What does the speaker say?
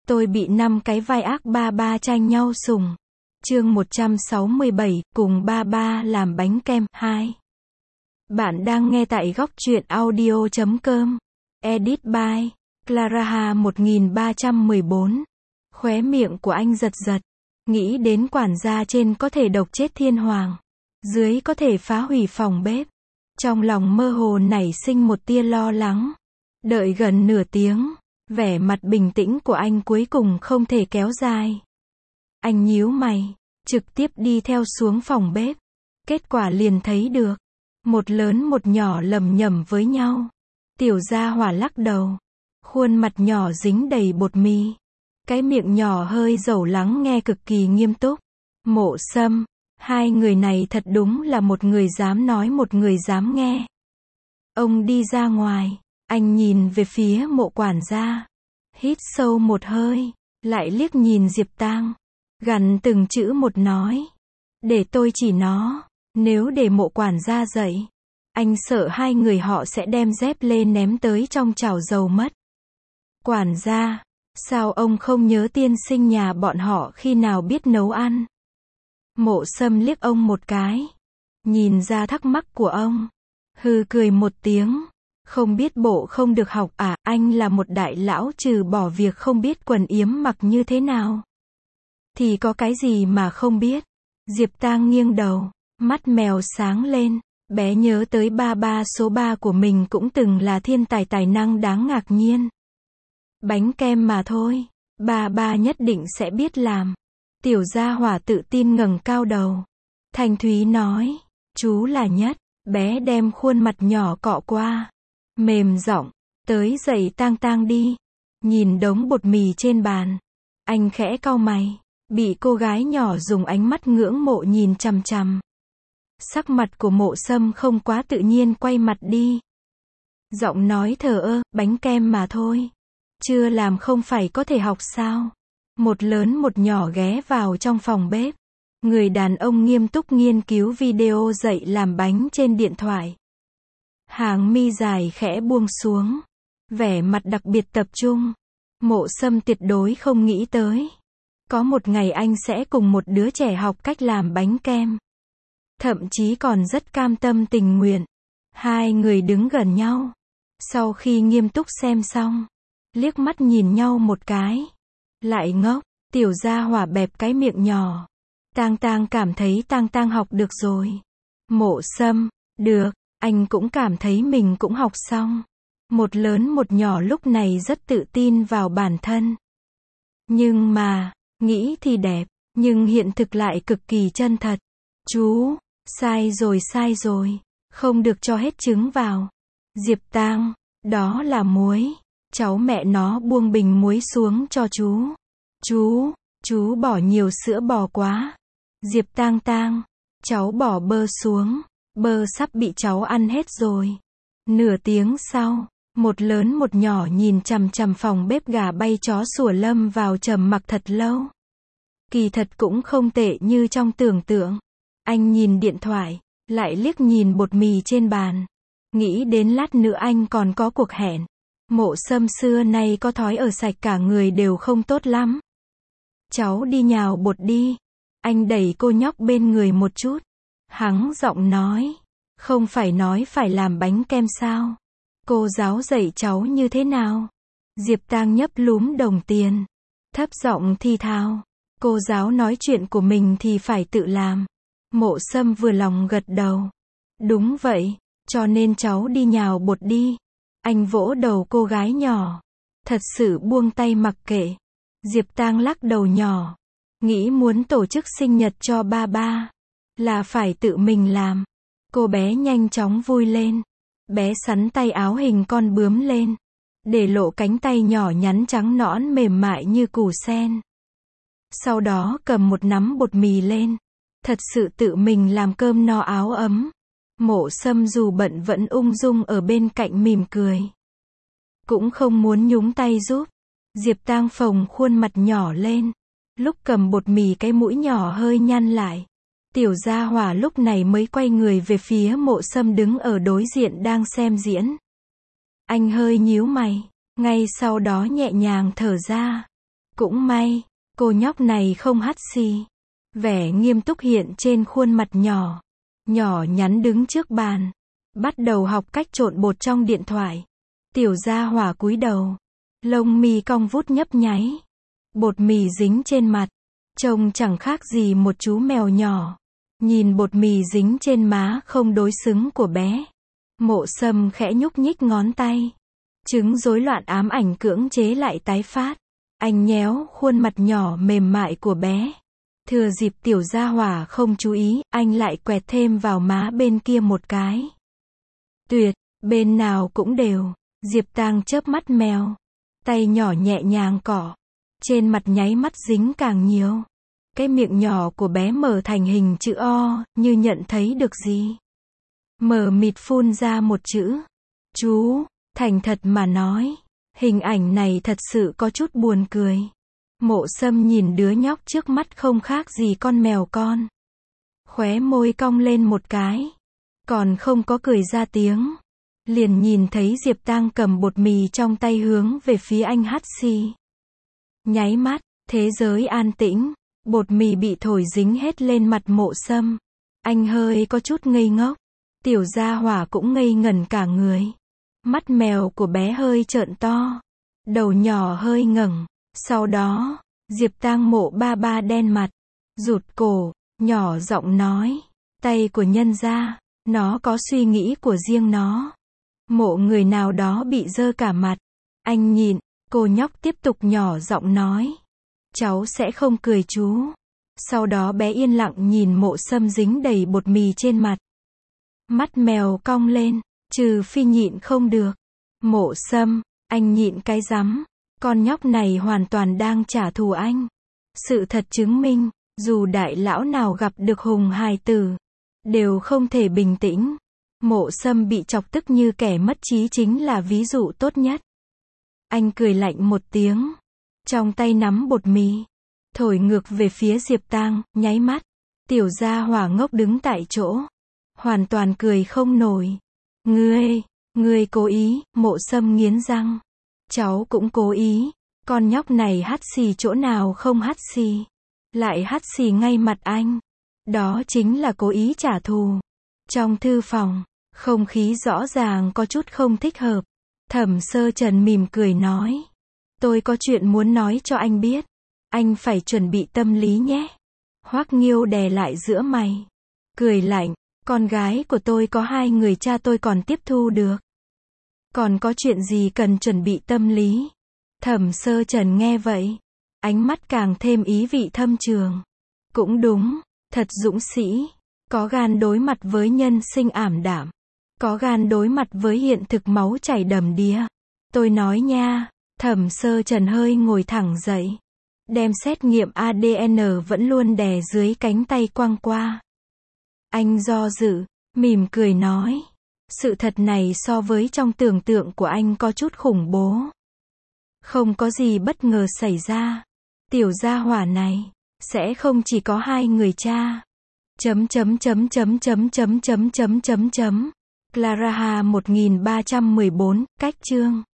Tôi bị 5 cái vai ác ba ba tranh nhau sủng. Chương 167, cùng ba ba làm bánh kem 2. Bạn đang nghe tại góc truyện audio.com. Edit by Clara 1314. Khóe miệng của anh giật giật. Nghĩ đến quản gia trên có thể độc chết thiên hoàng, dưới có thể phá hủy phòng bếp. Trong lòng mơ hồ nảy sinh một tia lo lắng. Đợi gần nửa tiếng, vẻ mặt bình tĩnh của anh cuối cùng không thể kéo dài. Anh nhíu mày, trực tiếp đi theo xuống phòng bếp. Kết quả liền thấy được, một lớn một nhỏ lầm nhầm với nhau. Tiểu gia hỏa lắc đầu, khuôn mặt nhỏ dính đầy bột mì, cái miệng nhỏ hơi dầu lắng nghe cực kỳ nghiêm túc. Mộ Sâm, hai người này thật đúng là một người dám nói một người dám nghe. Ông đi ra ngoài, anh nhìn về phía Mộ quản gia, hít sâu một hơi, lại liếc nhìn Diệp Tang, gằn từng chữ một nói, để tôi chỉ nó, nếu để Mộ quản gia dậy, anh sợ hai người họ sẽ đem dép lên ném tới trong chảo dầu mất. Quản gia, sao ông không nhớ tiên sinh nhà bọn họ khi nào biết nấu ăn? Mộ Sâm liếc ông một cái, nhìn ra thắc mắc của ông, hừ cười một tiếng, không biết bộ không được học à, anh là một đại lão trừ bỏ việc không biết quần yếm mặc như thế nào. Thì có cái gì mà không biết? Diệp Tang nghiêng đầu, mắt mèo sáng lên, bé nhớ tới ba ba số 3 của mình cũng từng là thiên tài tài năng đáng ngạc nhiên. Bánh kem mà thôi, ba ba nhất định sẽ biết làm. Tiểu gia hỏa tự tin ngẩng cao đầu. Thanh thúy nói, chú là nhất. Bé đem khuôn mặt nhỏ cọ qua, mềm giọng, tới dậy Tang Tang đi. Nhìn đống bột mì trên bàn, anh khẽ cau mày, bị cô gái nhỏ dùng ánh mắt ngưỡng mộ nhìn chằm chằm. Sắc mặt của Mộ Sâm không quá tự nhiên, quay mặt đi. Giọng nói thờ ơ, bánh kem mà thôi. Chưa làm không phải có thể học sao? Một lớn một nhỏ ghé vào trong phòng bếp. Người đàn ông nghiêm túc nghiên cứu video dạy làm bánh trên điện thoại. Hàng mi dài khẽ buông xuống, vẻ mặt đặc biệt tập trung. Mộ Sâm tuyệt đối không nghĩ tới, có một ngày anh sẽ cùng một đứa trẻ học cách làm bánh kem. Thậm chí còn rất cam tâm tình nguyện. Hai người đứng gần nhau, sau khi nghiêm túc xem xong, liếc mắt nhìn nhau một cái, lại ngốc. Tiểu gia hỏa bẹp cái miệng nhỏ. Tang Tang cảm thấy Tang Tang học được rồi. Mộ Sâm, được, anh cũng cảm thấy mình cũng học xong. Một lớn một nhỏ lúc này rất tự tin vào bản thân. Nhưng mà, nghĩ thì đẹp, nhưng hiện thực lại cực kỳ chân thật. Chú, sai rồi, không được cho hết trứng vào. Diệp Tang, đó là muối. Cháu mẹ nó buông bình muối xuống cho chú. Chú bỏ nhiều sữa bò quá. Diệp Tang Tang, cháu bỏ bơ xuống, bơ sắp bị cháu ăn hết rồi. Nửa tiếng sau, một lớn một nhỏ nhìn chằm chằm phòng bếp gà bay chó sủa lâm vào trầm mặc thật lâu. Kỳ thật cũng không tệ như trong tưởng tượng. Anh nhìn điện thoại, lại liếc nhìn bột mì trên bàn. Nghĩ đến lát nữa anh còn có cuộc hẹn. Mộ Sâm xưa nay có thói ở sạch cả người đều không tốt lắm. Cháu đi nhào bột đi. Anh đẩy cô nhóc bên người một chút. Hắng giọng nói, không phải nói phải làm bánh kem sao? Cô giáo dạy cháu như thế nào? Diệp Tang nhấp lúm đồng tiền, thấp giọng thi thào. Cô giáo nói chuyện của mình thì phải tự làm. Mộ Sâm vừa lòng gật đầu. Đúng vậy, cho nên cháu đi nhào bột đi. Anh vỗ đầu cô gái nhỏ, thật sự buông tay mặc kệ. Diệp Tang lắc đầu nhỏ, nghĩ muốn tổ chức sinh nhật cho ba ba, là phải tự mình làm. Cô bé nhanh chóng vui lên. Bé xắn tay áo hình con bướm lên, để lộ cánh tay nhỏ nhắn trắng nõn mềm mại như củ sen. Sau đó cầm một nắm bột mì lên, thật sự tự mình làm cơm no áo ấm. Mộ Sâm dù bận vẫn ung dung ở bên cạnh mỉm cười, cũng không muốn nhúng tay giúp. Diệp Tang phồng khuôn mặt nhỏ lên, lúc cầm bột mì cái mũi nhỏ hơi nhăn lại. Tiểu gia hỏa lúc này mới quay người về phía Mộ Sâm đứng ở đối diện đang xem diễn. Anh hơi nhíu mày, ngay sau đó nhẹ nhàng thở ra. Cũng may, cô nhóc này không hắt xì. Vẻ nghiêm túc hiện trên khuôn mặt nhỏ. Nhỏ nhắn đứng trước bàn. Bắt đầu học cách trộn bột trong điện thoại. Tiểu Gia Hỏa cúi đầu. Lông mi cong vút nhấp nháy. Bột mì dính trên mặt. Trông chẳng khác gì một chú mèo nhỏ. Nhìn bột mì dính trên má không đối xứng của bé. Mộ Sâm khẽ nhúc nhích ngón tay. Chứng rối loạn ám ảnh cưỡng chế lại tái phát. Anh nhéo khuôn mặt nhỏ mềm mại của bé. Thừa dịp Tiểu Gia Hỏa không chú ý, anh lại quẹt thêm vào má bên kia một cái. Tuyệt, bên nào cũng đều. Diệp Tang chớp mắt mèo. Tay nhỏ nhẹ nhàng cọ. Trên mặt nháy mắt dính càng nhiều. Cái miệng nhỏ của bé mở thành hình chữ O, như nhận thấy được gì. Mờ mịt phun ra một chữ. Chú, thành thật mà nói. Hình ảnh này thật sự có chút buồn cười. Mộ Sâm nhìn đứa nhóc trước mắt không khác gì con mèo con. Khóe môi cong lên một cái. Còn không có cười ra tiếng. Liền nhìn thấy Diệp Tang cầm bột mì trong tay hướng về phía anh hắt xì. Nháy mắt, thế giới an tĩnh. Bột mì bị thổi dính hết lên mặt Mộ Sâm. Anh hơi có chút ngây ngốc. Tiểu Gia Hỏa cũng ngây ngẩn cả người. Mắt mèo của bé hơi trợn to. Đầu nhỏ hơi ngẩng. Sau đó, Diệp Tang Mộ ba ba đen mặt. Rụt cổ, nhỏ giọng nói. Tay của nhân gia, nó có suy nghĩ của riêng nó. Mộ người nào đó bị dơ cả mặt. Anh nhịn, cô nhóc tiếp tục nhỏ giọng nói. Cháu sẽ không cười chú. Sau đó bé yên lặng nhìn Mộ Sâm dính đầy bột mì trên mặt. Mắt mèo cong lên, trừ phi nhịn không được. Mộ Sâm, anh nhịn cái rắm. Con nhóc này hoàn toàn đang trả thù anh. Sự thật chứng minh, dù đại lão nào gặp được hùng hài tử, đều không thể bình tĩnh. Mộ Sâm bị chọc tức như kẻ mất trí chính là ví dụ tốt nhất. Anh cười lạnh một tiếng. Trong tay nắm bột mì. Thổi ngược về phía Diệp Tang, nháy mắt. Tiểu Gia Hỏa ngốc đứng tại chỗ. Hoàn toàn cười không nổi. Ngươi cố ý, Mộ Sâm nghiến răng. Cháu cũng cố ý. Con nhóc này hắt xì chỗ nào không hắt xì. Lại hắt xì ngay mặt anh. Đó chính là cố ý trả thù. Trong thư phòng, không khí rõ ràng có chút không thích hợp. Thẩm Sơ Trần mỉm cười nói. Tôi có chuyện muốn nói cho anh biết. Anh phải chuẩn bị tâm lý nhé. Hoắc Nghiêu đè lại giữa mày. Cười lạnh. Con gái của tôi có 2 người, cha tôi còn tiếp thu được. Còn có chuyện gì cần chuẩn bị tâm lý? Thẩm Sơ Trần nghe vậy. Ánh mắt càng thêm ý vị thâm trường. Cũng đúng. Thật dũng sĩ. Có gan đối mặt với nhân sinh ảm đạm. Có gan đối mặt với hiện thực máu chảy đầm đìa. Tôi nói nha. Thẩm Sơ Trần hơi ngồi thẳng dậy. Đem xét nghiệm ADN vẫn luôn đè dưới cánh tay quăng qua. Anh do dự, mỉm cười nói. Sự thật này so với trong tưởng tượng của anh có chút khủng bố. Không có gì bất ngờ xảy ra. Tiểu Gia Hỏa này sẽ không chỉ có 2 người cha. Clara 1314, cách chương